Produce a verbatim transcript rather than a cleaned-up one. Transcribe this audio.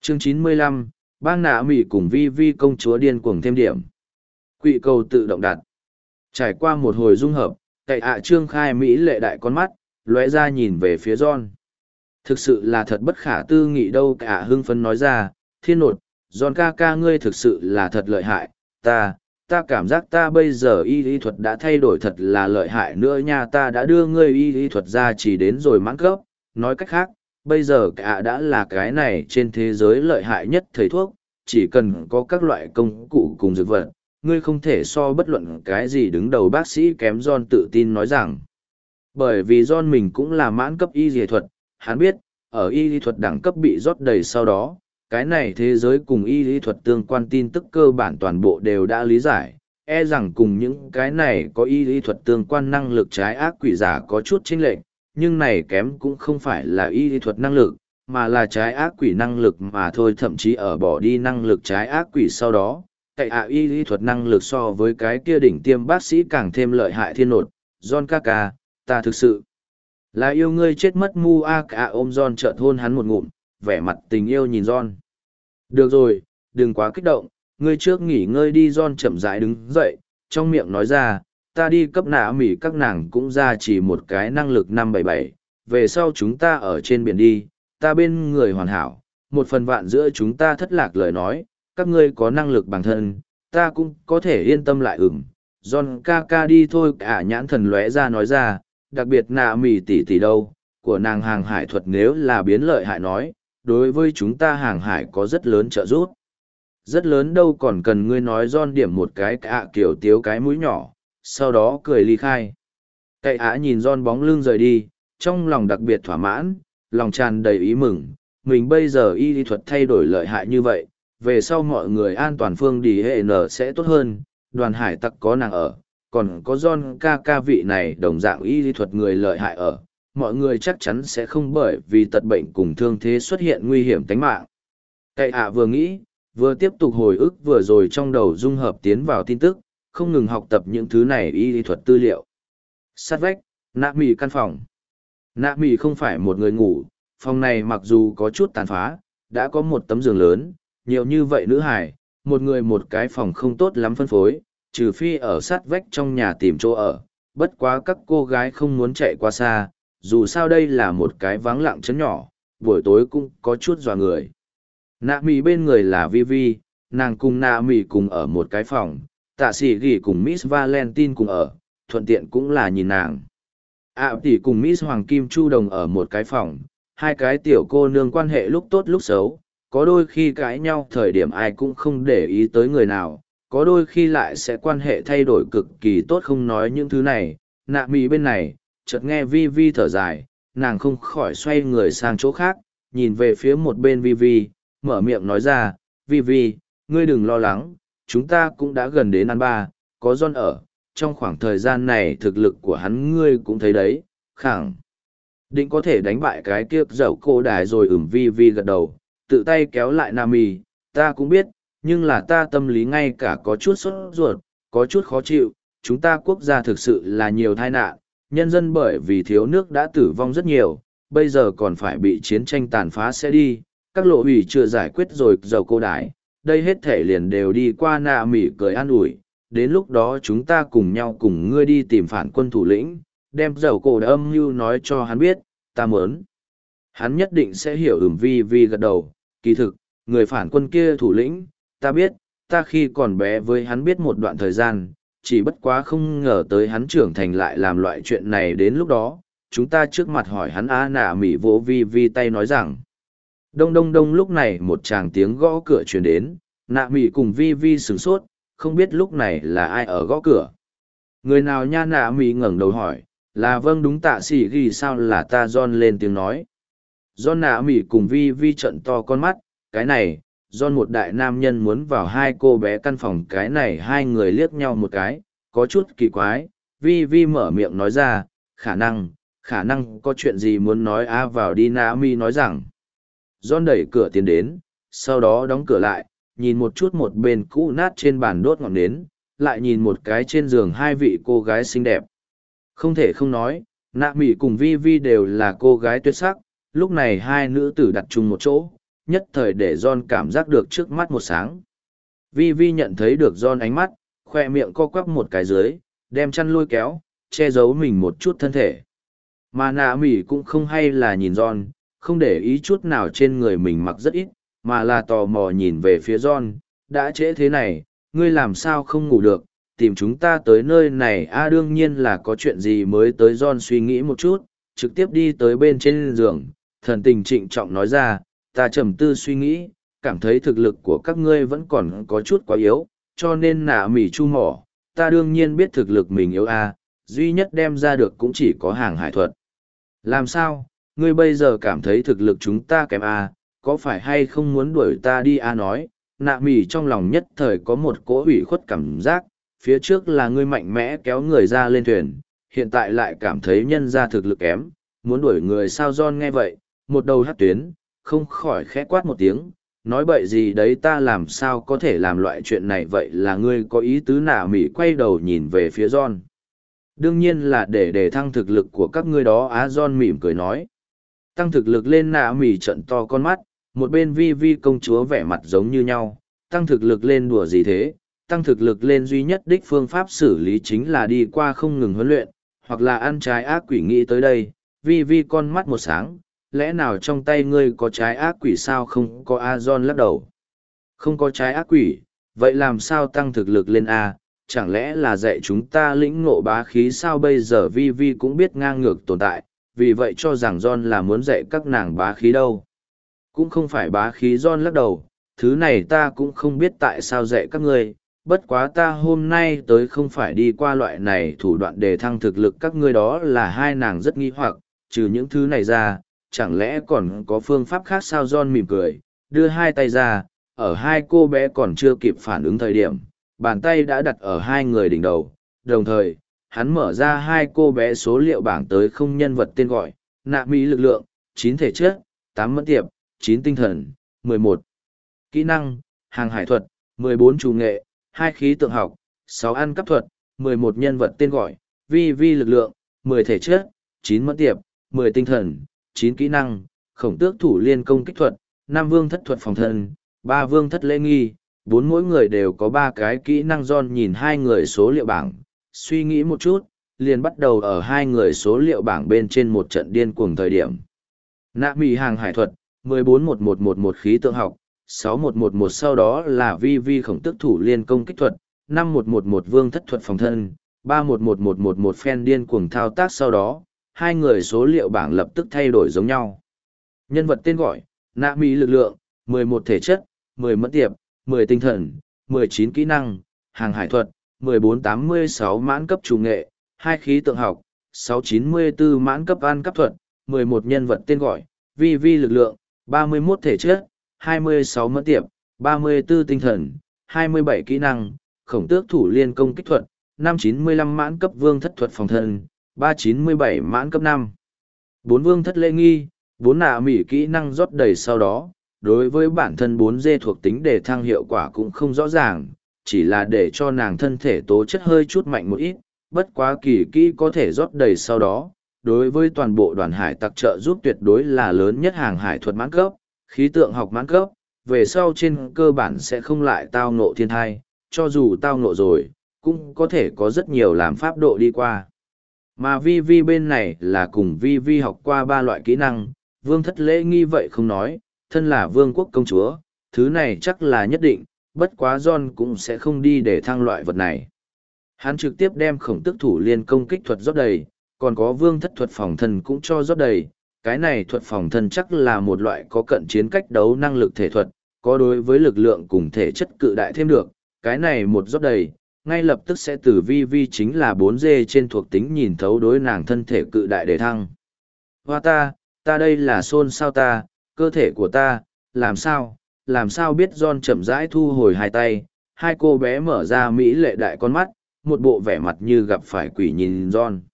Chương chín mươi lăm, bang nạ mỉ cùng vi vi công chúa điên cuồng thêm điểm. Quỵ cầu tự động đặt. Trải qua một hồi dung hợp, cậy ạ trương khai Mỹ lệ đại con mắt, lóe ra nhìn về phía John. Thực sự là thật bất khả tư nghị đâu, cả hưng phấn nói ra, thiên nột, John ca ca ngươi thực sự là thật lợi hại, ta, ta cảm giác ta bây giờ y lý thuật đã thay đổi thật là lợi hại nữa nha, ta đã đưa ngươi y lý thuật ra chỉ đến rồi mãn cấp, nói cách khác, bây giờ cả đã là cái này trên thế giới lợi hại nhất thầy thuốc, chỉ cần có các loại công cụ cùng dược vật, ngươi không thể so bất luận cái gì đứng đầu bác sĩ kém. John tự tin nói rằng, bởi vì John mình cũng là mãn cấp y lý thuật, hắn biết, ở y lý thuật đẳng cấp bị rót đầy sau đó, cái này thế giới cùng y lý thuật tương quan tin tức cơ bản toàn bộ đều đã lý giải, e rằng cùng những cái này có y lý thuật tương quan năng lực trái ác quỷ giả có chút chênh lệch, nhưng này kém cũng không phải là y lý thuật năng lực, mà là trái ác quỷ năng lực mà thôi. Thậm chí ở bỏ đi năng lực trái ác quỷ sau đó, cậy ạ y lý thuật năng lực so với cái kia đỉnh tiêm bác sĩ càng thêm lợi hại. Thiên nột, John ca ca, ta thực sự là yêu ngươi chết mất mu a. Cả ôm John chợt hôn hắn một ngụm, vẻ mặt tình yêu nhìn John. Được rồi, đừng quá kích động, ngươi trước nghỉ ngơi đi. John chậm rãi đứng dậy, trong miệng nói ra, ta đi cấp nạ mỉ các nàng cũng ra chỉ một cái năng lực năm bảy bảy, về sau chúng ta ở trên biển đi, ta bên người hoàn hảo, một phần vạn giữa chúng ta thất lạc lời nói, các ngươi có năng lực bản thân, ta cũng có thể yên tâm lại. Ừm, John ca ca đi thôi. Cả nhãn thần lóe ra nói ra, đặc biệt nạ mỉ tỷ tỷ đâu, của nàng hàng hải thuật nếu là biến lợi hại nói, đối với chúng ta hàng hải có rất lớn trợ giúp. Rất lớn đâu, còn cần ngươi nói. John điểm một cái cả kiểu tiếu cái mũi nhỏ, sau đó cười ly khai. Cậy ạ nhìn John bóng lưng rời đi, trong lòng đặc biệt thỏa mãn, lòng tràn đầy ý mừng, mình bây giờ y lý thuật thay đổi lợi hại như vậy, về sau mọi người an toàn phương đi hệ nở sẽ tốt hơn, đoàn hải tặc có nàng ở, còn có John ca ca vị này đồng dạng y lý thuật người lợi hại ở, mọi người chắc chắn sẽ không bởi vì tật bệnh cùng thương thế xuất hiện nguy hiểm tính mạng. Cậy ạ vừa nghĩ, vừa tiếp tục hồi ức vừa rồi trong đầu dung hợp tiến vào tin tức, không ngừng học tập những thứ này y lý thuật tư liệu. Sát vách, nạ mỉ căn phòng. Nạ mỉ không phải một người ngủ, phòng này mặc dù có chút tàn phá, đã có một tấm giường lớn, nhiều như vậy nữ hải, một người một cái phòng không tốt lắm phân phối, trừ phi ở sát vách trong nhà tìm chỗ ở, bất quá các cô gái không muốn chạy qua xa, dù sao đây là một cái vắng lặng chấn nhỏ, buổi tối cũng có chút dọa người. Nạ mỉ bên người là Vi Vi, nàng cùng nạ mỉ cùng ở một cái phòng, tạ sĩ ghi cùng Miss Valentine cùng ở, thuận tiện cũng là nhìn nàng. ạ tỷ cùng Miss Hoàng Kim Chu Đồng ở một cái phòng, hai cái tiểu cô nương quan hệ lúc tốt lúc xấu, có đôi khi cãi nhau thời điểm ai cũng không để ý tới người nào, có đôi khi lại sẽ quan hệ thay đổi cực kỳ tốt. Không nói những thứ này, nạ mỉ bên này, chợt nghe Vi Vi thở dài, nàng không khỏi xoay người sang chỗ khác, nhìn về phía một bên Vi Vi, mở miệng nói ra, Vi Vi, ngươi đừng lo lắng, chúng ta cũng đã gần đến ăn ba, có John ở, trong khoảng thời gian này thực lực của hắn ngươi cũng thấy đấy, khẳng định có thể đánh bại cái kia dậu cô đài rồi. Ửm. Vi Vi gật đầu, tự tay kéo lại Nam Mì, ta cũng biết, nhưng là ta tâm lý ngay cả có chút sốt ruột, có chút khó chịu, chúng ta quốc gia thực sự là nhiều tai nạn, nhân dân bởi vì thiếu nước đã tử vong rất nhiều, bây giờ còn phải bị chiến tranh tàn phá sẽ đi, các lộ ủy chưa giải quyết rồi dậu cô đài, đây hết thể liền đều đi qua. Nạ mỉ cười an ủi, đến lúc đó chúng ta cùng nhau cùng ngươi đi tìm phản quân thủ lĩnh, đem dầu cổ đã âm mưu nói cho hắn biết, ta muốn. Hắn nhất định sẽ hiểu. Ửm. Vi Vi gật đầu, kỳ thực, người phản quân kia thủ lĩnh, ta biết, ta khi còn bé với hắn biết một đoạn thời gian, chỉ bất quá không ngờ tới hắn trưởng thành lại làm loại chuyện này. Đến lúc đó, chúng ta trước mặt hỏi hắn. A. Nạ mỉ vỗ Vi Vi tay nói rằng, đông đông đông. Lúc này một tràng tiếng gõ cửa truyền đến, nạ mỉ cùng Vi Vi sửng sốt, không biết lúc này là ai ở gõ cửa. Người nào nha? Nạ mỉ ngẩng đầu hỏi, là vâng đúng tạ sĩ ghi sao, là ta. John lên tiếng nói. John. Nạ mỉ cùng Vi Vi trận to con mắt, cái này, John một đại nam nhân muốn vào hai cô bé căn phòng, cái này hai người liếc nhau một cái, có chút kỳ quái. Vi Vi mở miệng nói ra, khả năng, khả năng có chuyện gì muốn nói. A. Vào đi. Nạ mỉ nói rằng. John đẩy cửa tiến đến, sau đó đóng cửa lại, nhìn một chút một bên cũ nát trên bàn đốt ngọn nến, lại nhìn một cái trên giường hai vị cô gái xinh đẹp. Không thể không nói, Nạ mỉ cùng Vi Vi đều là cô gái tuyệt sắc, lúc này hai nữ tử đặt chung một chỗ, nhất thời để John cảm giác được trước mắt một sáng. Vi Vi nhận thấy được John ánh mắt, khoe miệng co quắp một cái dưới, đem chăn lôi kéo, che giấu mình một chút thân thể. Mà nạ mỉ cũng không hay là nhìn John, không để ý chút nào trên người mình mặc rất ít, mà là tò mò nhìn về phía John, đã trễ thế này, ngươi làm sao không ngủ được, tìm chúng ta tới nơi này a à, đương nhiên là có chuyện gì mới tới. John suy nghĩ một chút, trực tiếp đi tới bên trên giường, thần tình trịnh trọng nói ra, ta trầm tư suy nghĩ, cảm thấy thực lực của các ngươi vẫn còn có chút quá yếu, cho nên nạ mỉ chu mỏ, ta đương nhiên biết thực lực mình yếu a, duy nhất đem ra được cũng chỉ có hàng hải thuật. Làm sao, ngươi bây giờ cảm thấy thực lực chúng ta kém a, có phải hay không muốn đuổi ta đi a nói, nạ mỉ trong lòng nhất thời có một cỗ ủy khuất cảm giác, phía trước là ngươi mạnh mẽ kéo người ra lên thuyền, hiện tại lại cảm thấy nhân ra thực lực kém, muốn đuổi người sao. John nghe vậy, một đầu hát tuyến, không khỏi khẽ quát một tiếng, nói bậy gì đấy, ta làm sao có thể làm loại chuyện này, vậy là ngươi có ý tứ nạ mỉ quay đầu nhìn về phía John. Đương nhiên là để để thăng thực lực của các ngươi đó á. John mỉm cười nói. Tăng thực lực lên nạ mỉ trận to con mắt, một bên Vi Vi công chúa vẻ mặt giống như nhau, tăng thực lực lên đùa gì thế, tăng thực lực lên duy nhất đích phương pháp xử lý chính là đi qua không ngừng huấn luyện, hoặc là ăn trái ác quỷ. Nghĩ tới đây, Vi Vi con mắt một sáng, lẽ nào trong tay ngươi có trái ác quỷ sao? Không có a. John lắc đầu. Không có trái ác quỷ, vậy làm sao tăng thực lực lên a? Chẳng lẽ là dạy chúng ta lĩnh ngộ bá khí sao? Bây giờ Vi Vi cũng biết ngang ngược tồn tại, vì vậy cho rằng John là muốn dạy các nàng bá khí đâu. Cũng không phải bá khí. John lắc đầu, thứ này ta cũng không biết tại sao dạy các ngươi, bất quá ta hôm nay tới không phải đi qua loại này thủ đoạn để thăng thực lực các ngươi. Đó là hai nàng rất nghi hoặc, trừ những thứ này ra, chẳng lẽ còn có phương pháp khác sao? John mỉm cười, đưa hai tay ra, ở hai cô bé còn chưa kịp phản ứng thời điểm, bàn tay đã đặt ở hai người đỉnh đầu, đồng thời, hắn mở ra hai cô bé số liệu bảng tới không nhân vật tên gọi, nạ mỹ lực lượng, chín thể chất, tám mẫn tiệp, chín tinh thần, mười một kỹ năng, hàng hải thuật, mười bốn chủ nghệ, hai khí tượng học, sáu ăn cắp thuật, mười một nhân vật tên gọi, Vi Vi lực lượng, mười thể chất, chín mẫn tiệp, mười tinh thần, chín kỹ năng, khổng tước thủ liên công kích thuật, năm vương thất thuật phòng thân, ba vương thất lễ nghi, bốn mỗi người đều có ba cái kỹ năng. John nhìn hai người số liệu bảng, suy nghĩ một chút, liền bắt đầu ở hai người số liệu bảng bên trên một trận điên cuồng thời điểm. Nạ mỉ hàng hải thuật, mười bốn một một một một khí tượng học, sáu một một một sau đó là Vi Vi khổng tước thủ liên công kích thuật, năm một một một vương thất thuật phòng thân, ba một một một một một phen điên cuồng thao tác. Sau đó, hai người số liệu bảng lập tức thay đổi giống nhau. Nhân vật tên gọi, nạ mỹ lực lượng, mười một thể chất, mười mẫn tiệp, mười tinh thần, mười chín kỹ năng, hàng hải thuật, mười bốn tám mươi sáu mãn cấp chủ nghệ, hai khí tượng học, sáu chín mươi tư mãn cấp ăn cắp thuật, mười một nhân vật tên gọi, Vi Vi lực lượng, ba mươi mốt thể chất, hai mươi sáu mẫn tiệp, ba mươi tư tinh thần, hai mươi bảy kỹ năng, khổng tước thủ liên công kích thuật, năm chín mươi lăm mãn cấp vương thất thuật phòng thân, ba chín mươi bảy mãn cấp năm, bốn vương thất lễ nghi, bốn nạ mỉ kỹ năng rót đầy. Sau đó, đối với bản thân bốn D thuộc tính để thăng hiệu quả cũng không rõ ràng, chỉ là để cho nàng thân thể tố chất hơi chút mạnh một ít, bất quá kỳ kỹ có thể rót đầy. Sau đó, đối với toàn bộ đoàn hải tặc trợ giúp tuyệt đối là lớn nhất, hàng hải thuật mãn cấp, khí tượng học mãn cấp, về sau trên cơ bản sẽ không lại tao ngộ thiên thai, cho dù tao ngộ rồi, cũng có thể có rất nhiều làm pháp độ đi qua. Mà Vi Vi bên này là cùng Vi Vi học qua ba loại kỹ năng, vương thất lễ nghi vậy không nói, thân là vương quốc công chúa, thứ này chắc là nhất định, bất quá John cũng sẽ không đi để thăng loại vật này. Hắn trực tiếp đem khổng tước thủ liên công kích thuật rót đầy, còn có vương thất thuật phòng thân cũng cho rót đầy. Cái này thuật phòng thân chắc là một loại có cận chiến cách đấu năng lực thể thuật, có đối với lực lượng cùng thể chất cự đại thêm được. Cái này một rót đầy, ngay lập tức sẽ từ Vi Vi chính là bốn D trên thuộc tính nhìn thấu đối nàng thân thể cự đại để thăng. Hoa ta, ta đây là xôn sao ta, cơ thể của ta, làm sao, làm sao biết. John chậm rãi thu hồi hai tay, hai cô bé mở ra mỹ lệ đại con mắt, một bộ vẻ mặt như gặp phải quỷ nhìn John.